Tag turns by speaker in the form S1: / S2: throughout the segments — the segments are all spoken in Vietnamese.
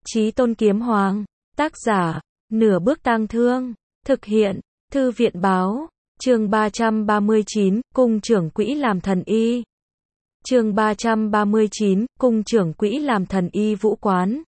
S1: Chí Tôn Kiếm Hoàng. Tác giả, Nửa Bước Tang Thương. Thực hiện, Thư viện Báo. Chương 339, Cung trưởng quỹ làm thần y. Chương 339, Cung trưởng quỹ làm thần y Vũ Quán.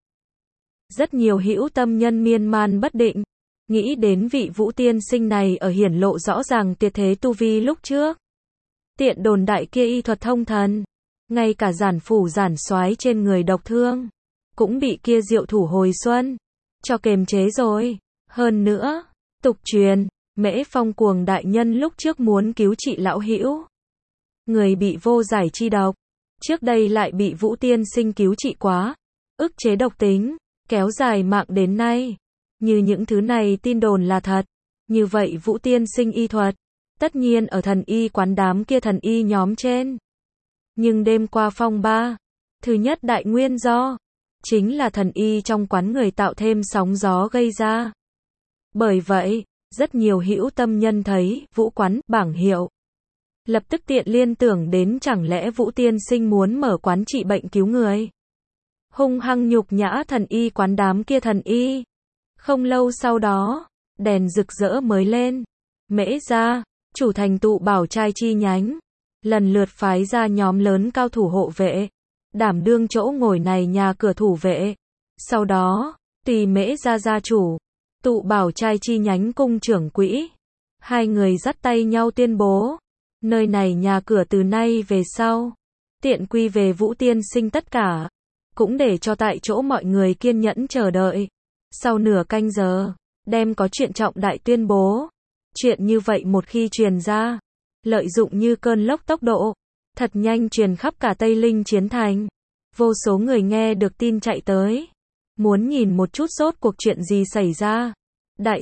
S1: Rất nhiều hữu tâm nhân miên man bất định, nghĩ đến vị Vũ tiên sinh này ở hiển lộ rõ ràng tuyệt thế tu vi lúc trước. Tiện đồn đại kia y thuật thông thần, ngay cả giản phủ giản soái trên người độc thương, cũng bị kia Diệu Thủ Hồi Xuân cho kềm chế rồi. Hơn nữa, tục truyền, Mễ Phong Cuồng đại nhân lúc trước muốn cứu trị lão hữu, người bị vô giải chi độc, trước đây lại bị Vũ tiên sinh cứu trị quá, ức chế độc tính, kéo dài mạng đến nay. Như những thứ này tin đồn là thật, như vậy Vũ tiên sinh y thuật, tất nhiên ở thần y quán đám kia thần y nhóm trên. Nhưng đêm qua phong ba, thứ nhất đại nguyên do, chính là thần y trong quán người tạo thêm sóng gió gây ra. Bởi vậy, rất nhiều hữu tâm nhân thấy Vũ quán bảng hiệu, lập tức tiện liên tưởng đến chẳng lẽ Vũ tiên sinh muốn mở quán trị bệnh cứu người, hung hăng nhục nhã thần y quán đám kia thần y. Không lâu sau đó, đèn rực rỡ mới lên. Mễ gia, chủ thành Tụ Bảo trai chi nhánh, lần lượt phái ra nhóm lớn cao thủ hộ vệ, đảm đương chỗ ngồi này nhà cửa thủ vệ. Sau đó, tùy Mễ gia gia chủ, Tụ Bảo trai chi nhánh cung trưởng quỹ, hai người dắt tay nhau tuyên bố, nơi này nhà cửa từ nay về sau, tiện quy về Vũ tiên sinh tất cả, cũng để cho tại chỗ mọi người kiên nhẫn chờ đợi. Sau nửa canh giờ, đem có chuyện trọng đại tuyên bố. Chuyện như vậy một khi truyền ra, lợi dụng như cơn lốc tốc độ, thật nhanh truyền khắp cả Tây Linh Chiến Thành. Vô số người nghe được tin chạy tới, muốn nhìn một chút rốt cuộc chuyện gì xảy ra. Đại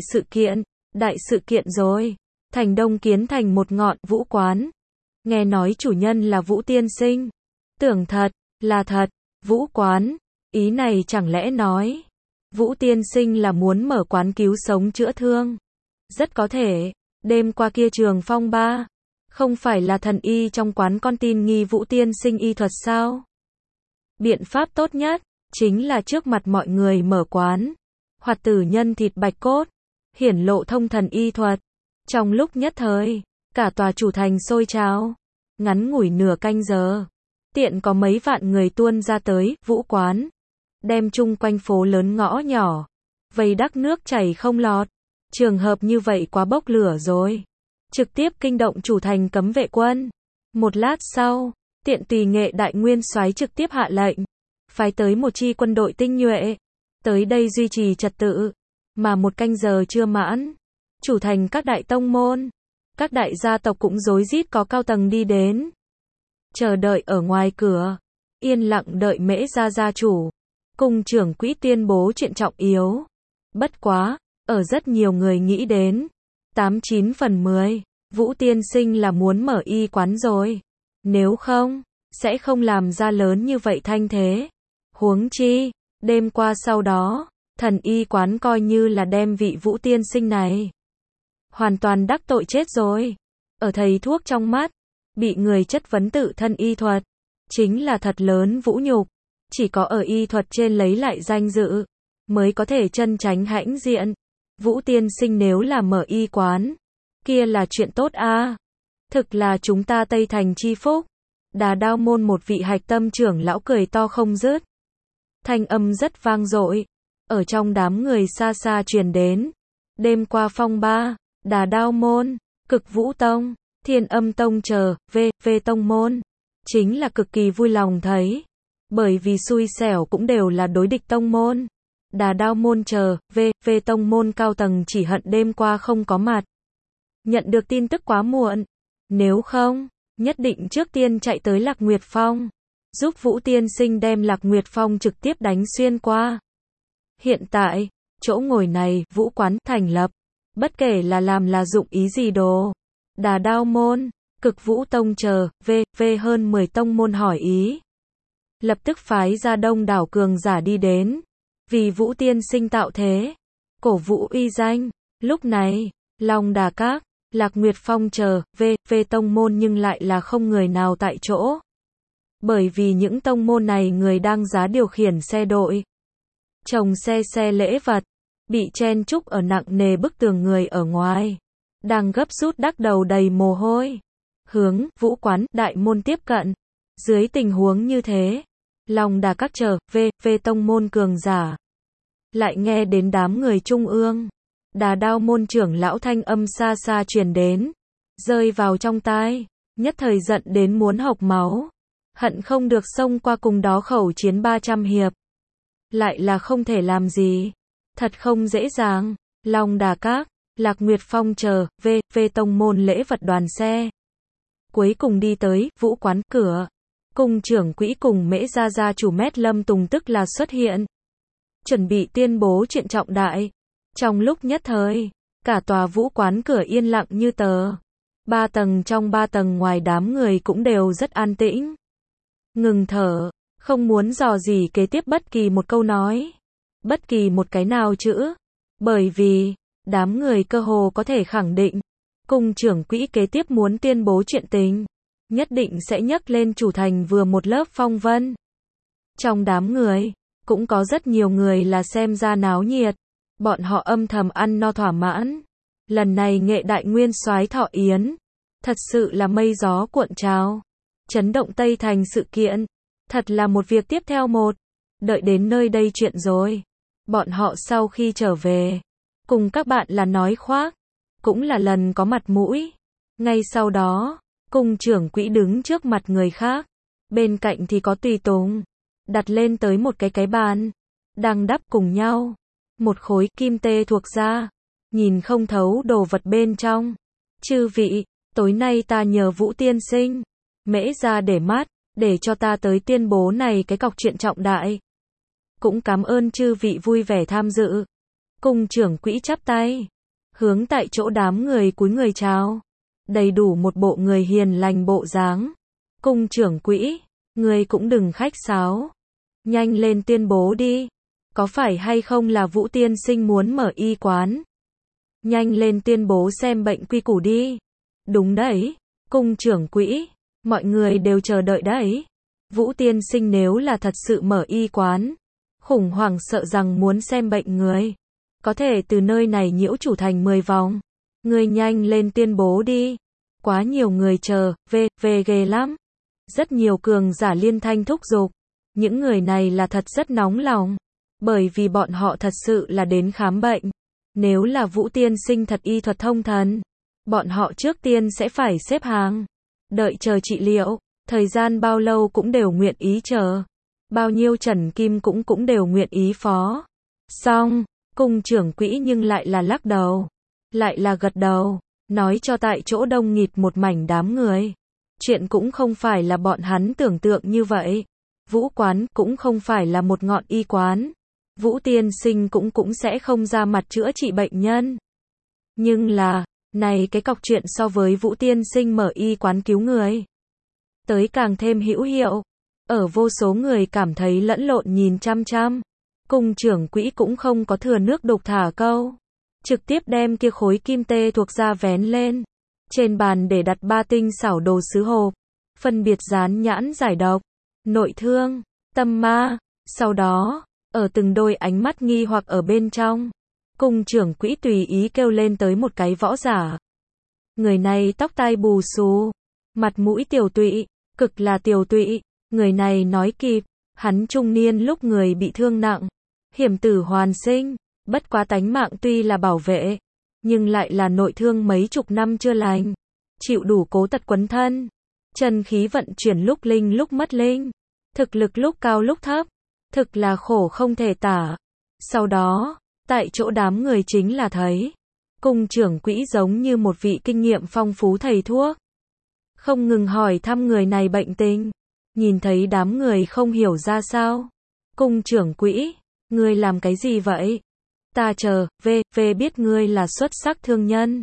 S1: sự kiện rồi. Thành Đông Kiến thành một ngọn Vũ quán. Nghe nói chủ nhân là Vũ tiên sinh. Tưởng thật, là thật, Vũ quán. Ý này chẳng lẽ nói Vũ tiên sinh là muốn mở quán cứu sống chữa thương? Rất có thể, đêm qua kia trường phong ba, không phải là thần y trong quán con tin nghi Vũ tiên sinh y thuật sao? Biện pháp tốt nhất, chính là trước mặt mọi người mở quán, hoạt tử nhân thịt bạch cốt, hiển lộ thông thần y thuật. Trong lúc nhất thời, cả tòa chủ thành sôi trào, ngắn ngủi nửa canh giờ, tiện có mấy vạn người tuôn ra tới Vũ quán, đem chung quanh phố lớn ngõ nhỏ, vây đắc nước chảy không lọt. Trường hợp như vậy quá bốc lửa rồi, trực tiếp kinh động chủ thành cấm vệ quân. Một lát sau, tiện tùy Nghệ đại nguyên soái trực tiếp hạ lệnh, phái tới một chi quân đội tinh nhuệ, tới đây duy trì trật tự. Mà một canh giờ chưa mãn, chủ thành các đại tông môn, các đại gia tộc cũng rối rít có cao tầng đi đến, chờ đợi ở ngoài cửa, yên lặng đợi Mễ gia gia chủ, cung trưởng quỹ tuyên bố chuyện trọng yếu. Bất quá, ở rất nhiều người nghĩ đến, 89 phần 10, Vũ tiên sinh là muốn mở y quán rồi. Nếu không, sẽ không làm ra lớn như vậy thanh thế. Huống chi, đêm qua sau đó, thần y quán coi như là đem vị Vũ tiên sinh này hoàn toàn đắc tội chết rồi. Ở thầy thuốc trong mắt, bị người chất vấn tự thân y thuật, chính là thật lớn vũ nhục. Chỉ có ở y thuật trên lấy lại danh dự, mới có thể chân tránh hãnh diện. Vũ tiên sinh nếu là mở y quán, kia là chuyện tốt a. Thực là chúng ta Tây Thành chi phúc. Đà Đao môn một vị hạch tâm trưởng lão cười to không dứt. Thanh âm rất vang dội, ở trong đám người xa xa truyền đến. Đêm qua phong ba, Đà Đao môn, Cực Vũ tông, Thiên Âm tông chờ, v tông môn, chính là cực kỳ vui lòng thấy. Bởi vì xui xẻo cũng đều là đối địch tông môn. Đà Đao môn chờ, v tông môn cao tầng chỉ hận đêm qua không có mặt. Nhận được tin tức quá muộn. Nếu không, nhất định trước tiên chạy tới Lạc Nguyệt Phong, giúp Vũ tiên sinh đem Lạc Nguyệt Phong trực tiếp đánh xuyên qua. Hiện tại, chỗ ngồi này, Vũ quán thành lập, bất kể là làm là dụng ý gì đồ. Đà Đao môn, Cực Vũ tông chờ, v hơn 10 tông môn hỏi ý. Lập tức phái ra đông đảo cường giả đi đến, vì Vũ tiên sinh tạo thế, cổ vũ uy danh. Lúc này, Long Đà Các, Lạc Nguyệt Phong chờ, v tông môn nhưng lại là không người nào tại chỗ. Bởi vì những tông môn này người đang giá điều khiển xe đội, chồng xe lễ vật, bị chen chúc ở nặng nề bức tường người ở ngoài, đang gấp rút đắc đầu đầy mồ hôi, hướng vũ quán đại môn tiếp cận. Dưới tình huống như thế, Long Đà các trở về tông môn cường giả, lại nghe đến đám người trung ương, Đà Đao môn trưởng lão thanh âm xa xa truyền đến, rơi vào trong tai, nhất thời giận đến muốn hộc máu, hận không được xông qua cùng đó khẩu chiến 300 hiệp. Lại là không thể làm gì, thật không dễ dàng. Long Đà các, Lạc Nguyệt Phong chờ về tông môn lễ vật đoàn xe, cuối cùng đi tới vũ quán cửa. Cung trưởng quỹ cùng Mễ Gia Gia chủ Mét Lâm Tùng tức là xuất hiện, chuẩn bị tuyên bố chuyện trọng đại. Trong lúc nhất thời, cả tòa vũ quán cửa yên lặng như tờ. 3 tầng trong 3 tầng ngoài đám người cũng đều rất an tĩnh, ngừng thở, không muốn dò dỉ kế tiếp bất kỳ một câu nói, bất kỳ một cái nào chữ, bởi vì đám người cơ hồ có thể khẳng định, cung trưởng quỹ kế tiếp muốn tuyên bố chuyện tình, nhất định sẽ nhấc lên chủ thành vừa một lớp phong vân. Trong đám người, cũng có rất nhiều người là xem ra náo nhiệt, bọn họ âm thầm ăn no thỏa mãn. Lần này Nghệ Đại Nguyên Soái thọ yến, thật sự là mây gió cuộn trào, chấn động Tây Thành sự kiện, thật là một việc tiếp theo một. Đợi đến nơi đây chuyện rồi, bọn họ sau khi trở về, cùng các bạn là nói khoác, cũng là lần có mặt mũi. Ngay sau đó, cung trưởng quỹ đứng trước mặt người khác, bên cạnh thì có tùy tùng, đặt lên tới một cái bàn, đang đắp cùng nhau, một khối kim tê thuộc da, nhìn không thấu đồ vật bên trong. Chư vị, tối nay ta nhờ Vũ tiên sinh, Mễ ra để mắt, để cho ta tới tuyên bố này cái cọc chuyện trọng đại. Cũng cảm ơn chư vị vui vẻ tham dự. Cung trưởng quỹ chắp tay, hướng tại chỗ đám người cúi người chào, đầy đủ một bộ người hiền lành bộ dáng. Cung trưởng quỹ, người cũng đừng khách sáo, nhanh lên tuyên bố đi, có phải hay không là Vũ tiên sinh muốn mở y quán? Nhanh lên tuyên bố xem bệnh quy củ đi. Đúng đấy, cung trưởng quỹ, mọi người đều chờ đợi đấy. Vũ tiên sinh nếu là thật sự mở y quán, khủng hoảng sợ rằng muốn xem bệnh người, có thể từ nơi này nhiễu chủ thành 10 vòng. Người nhanh lên tuyên bố đi. Quá nhiều người chờ, về ghê lắm. Rất nhiều cường giả liên thanh thúc giục. Những người này là thật rất nóng lòng, bởi vì bọn họ thật sự là đến khám bệnh. Nếu là Vũ tiên sinh thật y thuật thông thần, bọn họ trước tiên sẽ phải xếp hàng, đợi chờ trị liệu, thời gian bao lâu cũng đều nguyện ý chờ, bao nhiêu trần kim cũng đều nguyện ý phó. Xong, cung trưởng quỹ nhưng lại là lắc đầu, lại là gật đầu, nói cho tại chỗ đông nghịt một mảnh đám người. Chuyện cũng không phải là bọn hắn tưởng tượng như vậy. Vũ quán cũng không phải là một ngọn y quán. Vũ tiên sinh cũng sẽ không ra mặt chữa trị bệnh nhân. Nhưng là, này cái cọc chuyện so với Vũ tiên sinh mở y quán cứu người, tới càng thêm hữu hiệu. Ở vô số người cảm thấy lẫn lộn nhìn chăm chăm, cung trưởng quỹ cũng không có thừa nước đục thả câu, trực tiếp đem kia khối kim tê thuộc da vén lên, trên bàn để đặt 3 tinh xảo đồ sứ hộp, phân biệt dán nhãn giải độc, nội thương, tâm ma. Sau đó, ở từng đôi ánh mắt nghi hoặc ở bên trong, cung trưởng quỹ tùy ý kêu lên tới một cái võ giả. Người này tóc tai bù xù, mặt mũi tiều tụy, cực là tiều tụy. Người này nói kịp, hắn trung niên lúc người bị thương nặng, hiểm tử hoàn sinh, bất quá tánh mạng tuy là bảo vệ, nhưng lại là nội thương mấy chục năm chưa lành, chịu đủ cố tật quấn thân, chân khí vận chuyển lúc linh lúc mất linh, thực lực lúc cao lúc thấp, thực là khổ không thể tả. Sau đó, tại chỗ đám người chính là thấy, cung trưởng quỹ giống như một vị kinh nghiệm phong phú thầy thuốc, không ngừng hỏi thăm người này bệnh tình. Nhìn thấy đám người không hiểu ra sao, cung trưởng quỹ, ngươi làm cái gì vậy? Ta chờ, về biết ngươi là xuất sắc thương nhân.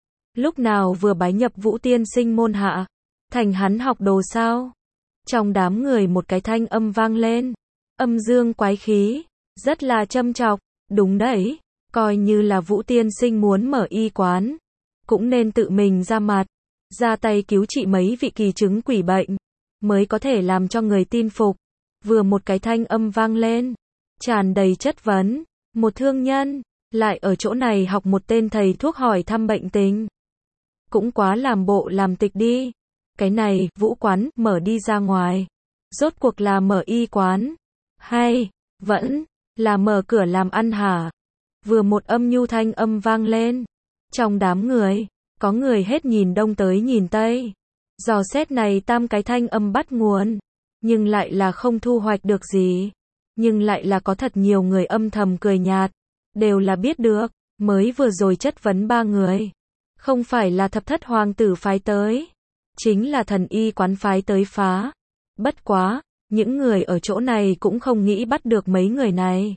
S1: Lúc nào vừa bái nhập Vũ tiên sinh môn hạ, thành hắn học đồ sao? Trong đám người một cái thanh âm vang lên, âm dương quái khí, rất là châm chọc. Đúng đấy, coi như là Vũ tiên sinh muốn mở y quán, cũng nên tự mình ra mặt, ra tay cứu trị mấy vị kỳ chứng quỷ bệnh, mới có thể làm cho người tin phục. Vừa một cái thanh âm vang lên, tràn đầy chất vấn. Một thương nhân, lại ở chỗ này học một tên thầy thuốc hỏi thăm bệnh tình. Cũng quá làm bộ làm tịch đi. Cái này, vũ quán, mở đi ra ngoài. Rốt cuộc là mở y quán. Hay, vẫn, là mở cửa làm ăn hả? Vừa một âm nhu thanh âm vang lên. Trong đám người, có người hết nhìn đông tới nhìn tây. Dò xét này tam cái thanh âm bắt nguồn. Nhưng lại là không thu hoạch được gì. Nhưng lại là có thật nhiều người âm thầm cười nhạt. Đều là biết được, mới vừa rồi chất vấn 3 người. Không phải là thập thất hoàng tử phái tới. Chính là thần y quán phái tới phá. Bất quá, những người ở chỗ này cũng không nghĩ bắt được mấy người này.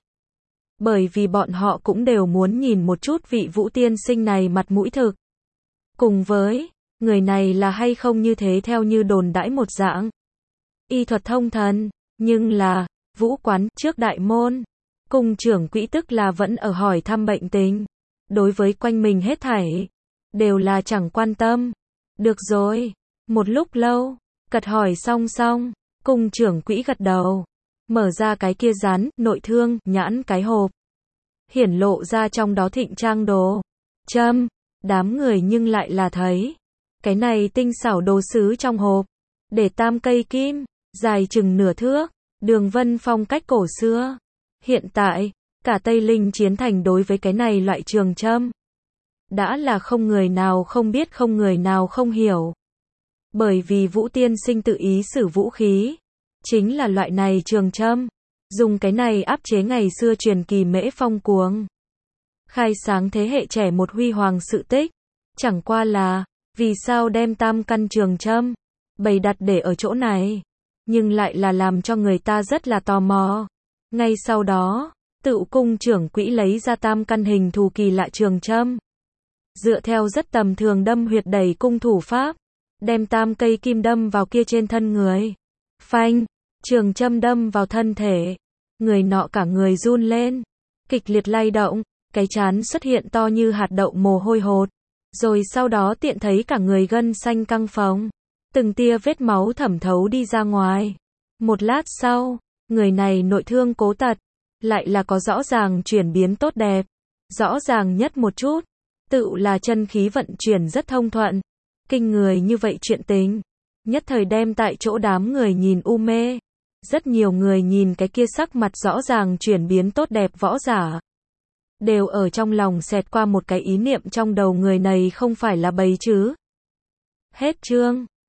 S1: Bởi vì bọn họ cũng đều muốn nhìn một chút vị Vũ tiên sinh này mặt mũi thực. Cùng với, người này là hay không như thế theo như đồn đãi một dạng. Y thuật thông thần, nhưng là, vũ quán trước đại môn. Cung trưởng quỹ tức là vẫn ở hỏi thăm bệnh tình. Đối với quanh mình hết thảy, đều là chẳng quan tâm. Được rồi, một lúc lâu, cật hỏi xong, cung trưởng quỹ gật đầu. Mở ra cái kia dán, nội thương, nhãn cái hộp. Hiển lộ ra trong đó thịnh trang đồ. Châm, đám người nhưng lại là thấy. Cái này tinh xảo đồ sứ trong hộp. Để tam cây kim, dài chừng nửa thước. Đường vân phong cách cổ xưa. Hiện tại, cả Tây Linh chiến thành đối với cái này loại trường châm. Đã là không người nào không biết không người nào không hiểu. Bởi vì Vũ tiên sinh tự ý sử vũ khí. Chính là loại này trường châm. Dùng cái này áp chế ngày xưa truyền kỳ Mễ Phong cuồng. Khai sáng thế hệ trẻ một huy hoàng sự tích. Chẳng qua là, vì sao đem tam căn trường châm bày đặt để ở chỗ này. Nhưng lại là làm cho người ta rất là tò mò. Ngay sau đó, tự cung trưởng quỹ lấy ra tam căn hình thù kỳ lạ trường châm. Dựa theo rất tầm thường đâm huyệt đẩy cung thủ pháp. Đem tam cây kim đâm vào kia trên thân người. Phanh, trường châm đâm vào thân thể. Người nọ cả người run lên. Kịch liệt lay động, cái trán xuất hiện to như hạt đậu mồ hôi hột. Rồi sau đó tiện thấy cả người gân xanh căng phồng. Từng tia vết máu thẩm thấu đi ra ngoài. Một lát sau, người này nội thương cố tật. Lại là có rõ ràng chuyển biến tốt đẹp. Rõ ràng nhất một chút. Tự là chân khí vận chuyển rất thông thuận. Kinh người như vậy chuyện tình. Nhất thời đem tại chỗ đám người nhìn u mê. Rất nhiều người nhìn cái kia sắc mặt rõ ràng chuyển biến tốt đẹp võ giả. Đều ở trong lòng xẹt qua một cái ý niệm trong đầu người này không phải là bầy chứ. Hết chương.